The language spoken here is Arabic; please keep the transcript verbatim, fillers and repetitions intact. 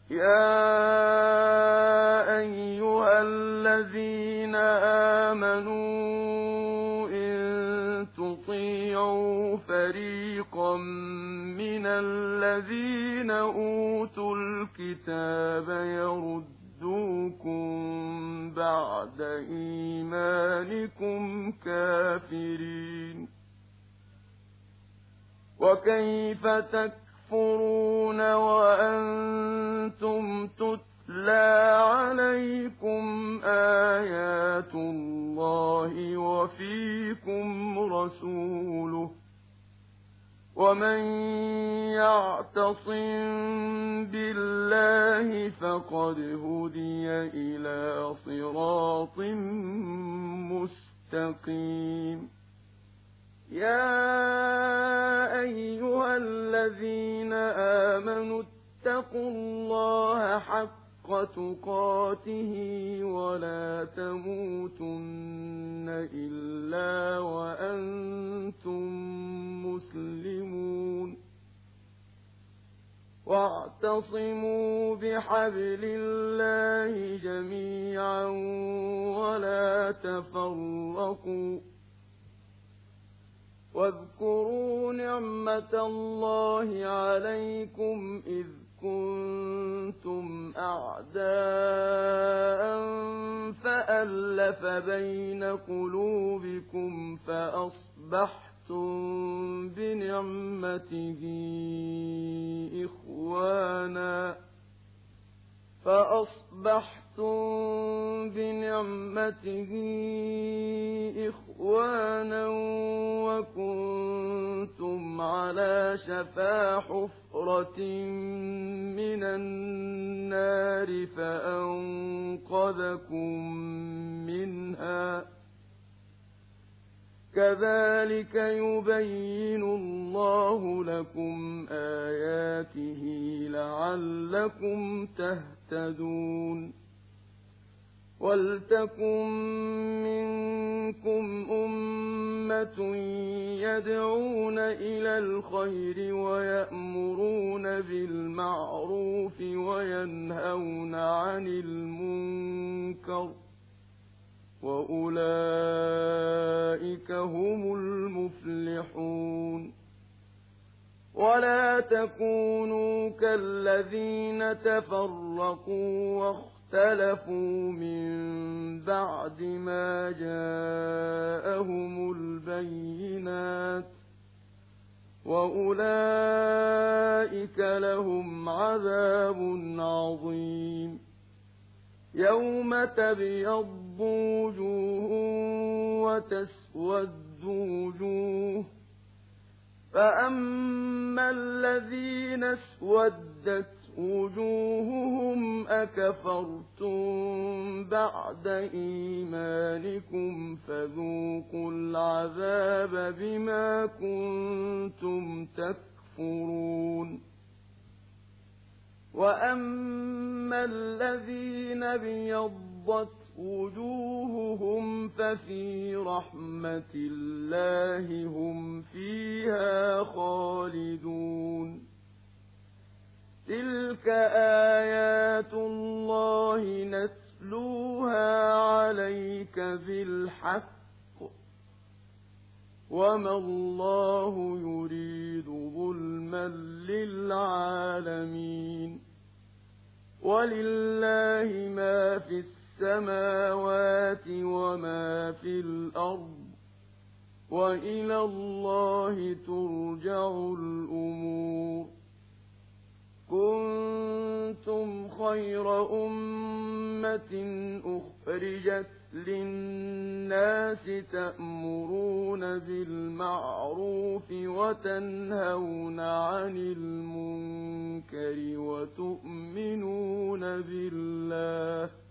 يا أيها الذين آمنوا إن تطيعوا فريقا من الذين أوتوا الكتاب يردوكم بعد إيمانكم كافرين وكيف تكفرون وأنتم تتلى عليكم آيات الله وفيكم رسوله ومن يعتصم بالله فقد هدي إلى صراط مستقيم يا أيها الذين آمنوا اتقوا الله حق تقاته ولا تموتن إلا وأنتم مسلمون واعتصموا بحبل الله جميعا ولا تفرقوا واذكروا نعمة الله عليكم إذ كنتم أعداء فألف بين قلوبكم فأصبحتم بنعمته إخوانا فأصبحتم بنعمته إخوانا وكنتم على شفا حفرة من النار فأنقذكم منها كذلك يبين الله لكم آياته لعلكم تهتدون ولتكن منكم أمة يدعون إلى الخير ويأمرون بالمعروف وينهون عن المنكر وأولئك هم المفلحون ولا تكونوا كالذين تفرقوا واختلفوا من بعد ما جاءهم البينات وأولئك لهم عذاب عظيم يوم تبيض وجوه وتسود وجوه فأما الذين اسودت وجوههم أكفرتم بعد إيمانكم فذوقوا العذاب بما كنتم تكفرون وأما الذين ابيضت وجوههم ففي رحمة الله هم فيها خالدون تلك آيات الله نتلوها عليك بالحق وما الله يريد ظلما للعالمين ولله ما في السماوات وما في الأرض وإلى الله ترجع الأمور كنتم خير أمة أخرجت للناس تأمرون بالمعروف وتنهون عن المنكر وتؤمنون بالله